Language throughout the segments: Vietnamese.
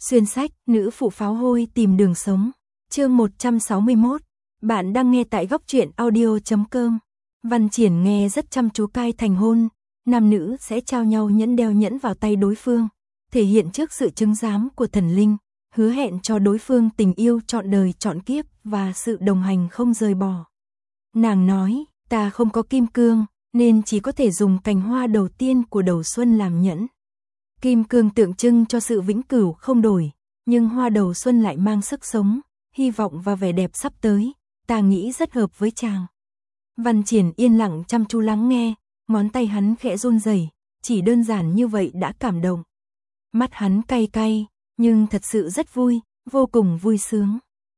Xuyên sách, nữ phụ pháo hôi tìm đường sống. Chương 161. Bạn đang nghe tại góc truyện audio.com. Văn Triển nghe rất chăm chú cai thành hôn, nam nữ sẽ trao nhau nhẫn đeo nhẫn vào tay đối phương, thể hiện trước sự chứng giám của thần linh, hứa hẹn cho đối phương tình yêu trọn đời trọn kiếp và sự đồng hành không rời bỏ. Nàng nói, ta không có kim cương, nên chỉ có thể dùng cành hoa đầu tiên của đầu xuân làm nhẫn. Kim cương tượng trưng cho sự vĩnh cửu không đổi, nhưng hoa đầu xuân lại mang sức sống, hy vọng và vẻ đẹp sắp tới, ta nghĩ rất hợp với chàng. Văn Triển yên lặng chăm chú lắng nghe, ngón tay hắn khẽ run rẩy, chỉ đơn giản như vậy đã cảm động. Mắt hắn cay cay, nhưng thật sự rất vui, vô cùng vui sướng.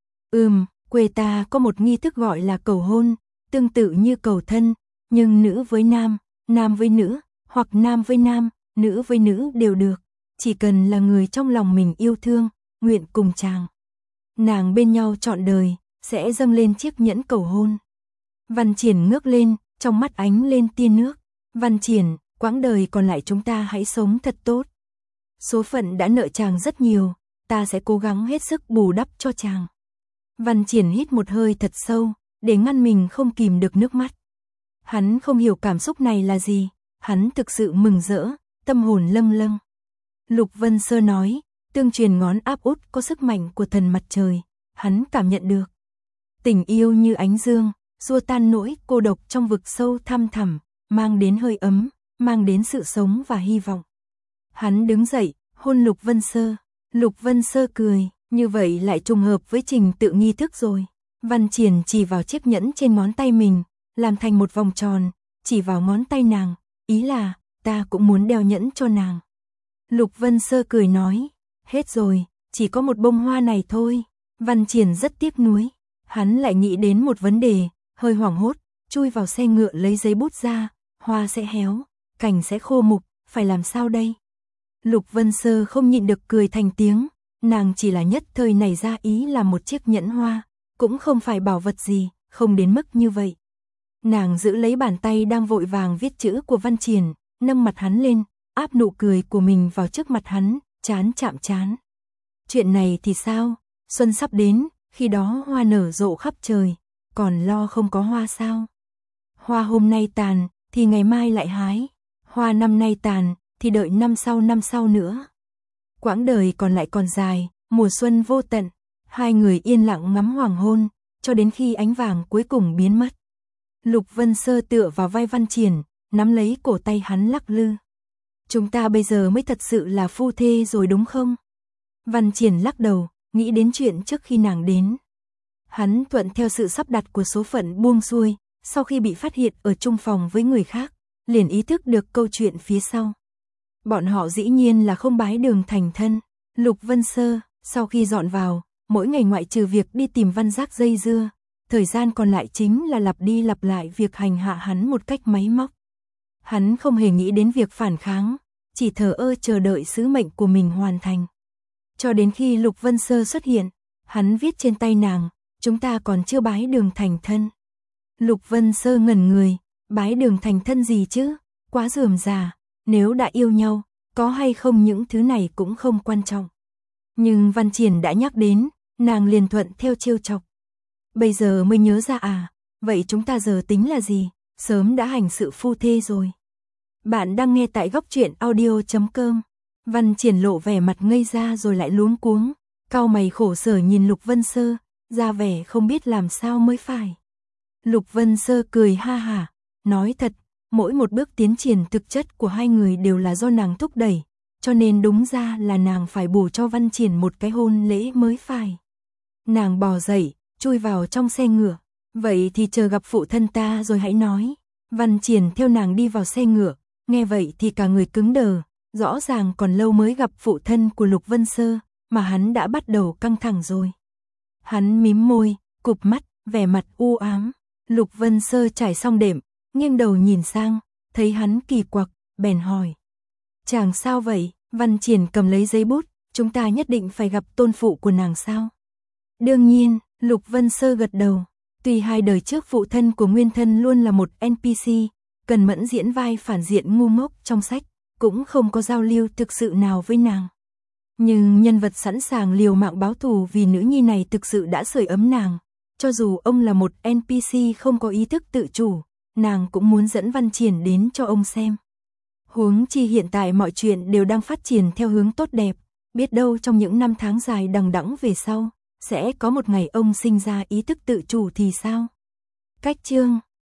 Quê ta có một nghi thức gọi là cầu hôn, tương tự như cầu thân, nhưng nữ với nam, nam với nữ, hoặc nam với nam, nữ với nữ đều được, chỉ cần là người trong lòng mình yêu thương, nguyện cùng chàng. Nàng bên nhau trọn đời, sẽ dâng lên chiếc nhẫn cầu hôn. Văn Triển ngước lên, trong mắt ánh lên tia nước. Văn Triển, quãng đời còn lại chúng ta hãy sống thật tốt. Số phận đã nợ chàng rất nhiều, ta sẽ cố gắng hết sức bù đắp cho chàng. Văn Triển hít một hơi thật sâu, để ngăn mình không kìm được nước mắt. Hắn không hiểu cảm xúc này là gì, hắn thực sự mừng rỡ, tâm hồn lâng lâng. Lục Vân Sơ nói, tương truyền ngón áp út có sức mạnh của thần mặt trời, hắn cảm nhận được. Tình yêu như ánh dương, xua tan nỗi cô độc trong vực sâu thăm thẳm, mang đến hơi ấm, mang đến sự sống và hy vọng. Hắn đứng dậy, hôn Lục Vân Sơ. Lục Vân Sơ cười, như vậy lại trùng hợp với trình tự nghi thức rồi. Văn Triển chỉ vào chiếc nhẫn trên ngón tay mình, làm thành một vòng tròn, chỉ vào ngón tay nàng, ý là, ta cũng muốn đeo nhẫn cho nàng. Lục Vân Sơ cười nói, hết rồi, chỉ có một bông hoa này thôi. Văn Triển rất tiếc nuối, hắn lại nghĩ đến một vấn đề, hơi hoảng hốt, chui vào xe ngựa lấy giấy bút ra, hoa sẽ héo, cành sẽ khô mục, phải làm sao đây? Lục Vân Sơ không nhịn được cười thành tiếng, nàng chỉ là nhất thời nảy ra ý làm một chiếc nhẫn hoa, cũng không phải bảo vật gì, không đến mức như vậy. Nàng giữ lấy bàn tay đang vội vàng viết chữ của Văn Triển, nâng mặt hắn lên, áp nụ cười của mình vào trước mặt hắn, trán chạm trán. Chuyện này thì sao? Xuân sắp đến, khi đó hoa nở rộ khắp trời, còn lo không có hoa sao? Hoa hôm nay tàn, thì ngày mai lại hái. Hoa năm nay tàn, thì đợi năm sau nữa. Quãng đời còn lại còn dài, mùa xuân vô tận. Hai người yên lặng ngắm hoàng hôn, cho đến khi ánh vàng cuối cùng biến mất. Lục Vân Sơ tựa vào vai Văn Triển, nắm lấy cổ tay hắn lắc lư. Chúng ta bây giờ mới thật sự là phu thê rồi đúng không? Văn Triển lắc đầu, nghĩ đến chuyện trước khi nàng đến. Hắn thuận theo sự sắp đặt của số phận buông xuôi, sau khi bị phát hiện ở chung phòng với người khác, liền ý thức được câu chuyện phía sau. Bọn họ dĩ nhiên là không bái đường thành thân. Lục Vân Sơ, sau khi dọn vào, mỗi ngày ngoại trừ việc đi tìm Văn Giác dây dưa, thời gian còn lại chính là lặp đi lặp lại việc hành hạ hắn một cách máy móc. Hắn không hề nghĩ đến việc phản kháng, chỉ thờ ơ chờ đợi sứ mệnh của mình hoàn thành. Cho đến khi Lục Vân Sơ xuất hiện, hắn viết trên tay nàng, chúng ta còn chưa bái đường thành thân. Lục Vân Sơ ngẩn người, bái đường thành thân gì chứ, quá rườm rà, nếu đã yêu nhau, có hay không những thứ này cũng không quan trọng. Nhưng Văn Triển đã nhắc đến, nàng liền thuận theo trêu chọc. Bây giờ mới nhớ ra à, vậy chúng ta giờ tính là gì, sớm đã hành sự phu thê rồi. Bạn đang nghe tại góc truyện audio.com. Văn Triển lộ vẻ mặt ngây ra rồi lại luống cuống, cau mày khổ sở nhìn Lục Vân Sơ, ra vẻ không biết làm sao mới phải. Lục Vân Sơ cười ha hả, nói thật, mỗi một bước tiến triển thực chất của hai người đều là do nàng thúc đẩy, cho nên đúng ra là nàng phải bù cho Văn Triển một cái hôn lễ mới phải. Nàng bò dậy, chui vào trong xe ngựa, vậy thì chờ gặp phụ thân ta rồi hãy nói. Văn Triển theo nàng đi vào xe ngựa, nghe vậy thì cả người cứng đờ, rõ ràng còn lâu mới gặp phụ thân của Lục Vân Sơ, mà hắn đã bắt đầu căng thẳng rồi. Hắn mím môi, cụp mắt, vẻ mặt u ám. Lục Vân Sơ trải xong đệm, nghiêng đầu nhìn sang, thấy hắn kỳ quặc, bèn hỏi. Chàng sao vậy? Văn Triển cầm lấy giấy bút, chúng ta nhất định phải gặp tôn phụ của nàng sao? Đương nhiên, Lục Vân Sơ gật đầu. Tuy hai đời trước phụ thân của nguyên thân luôn là một NPC, cần mẫn diễn vai phản diện ngu ngốc trong sách, cũng không có giao lưu thực sự nào với nàng. Nhưng nhân vật sẵn sàng liều mạng báo thù vì nữ nhi này thực sự đã sưởi ấm nàng. Cho dù ông là một NPC không có ý thức tự chủ, nàng cũng muốn dẫn Văn Triển đến cho ông xem. Huống chi hiện tại mọi chuyện đều đang phát triển theo hướng tốt đẹp, biết đâu trong những năm tháng dài đằng đẵng về sau, sẽ có một ngày ông sinh ra ý thức tự chủ thì sao? Cách chương